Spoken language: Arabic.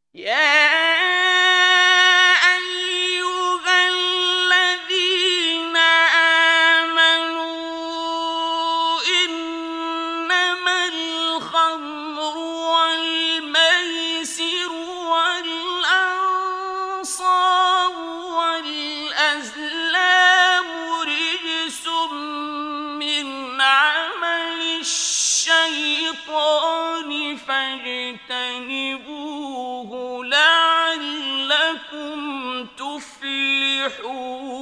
يا أيها الذين آمنوا إنما الخمر والميسر والأنصاب والأزلام رجس من عمل الشيطان فاجتنبوه لعلكم تفلحون.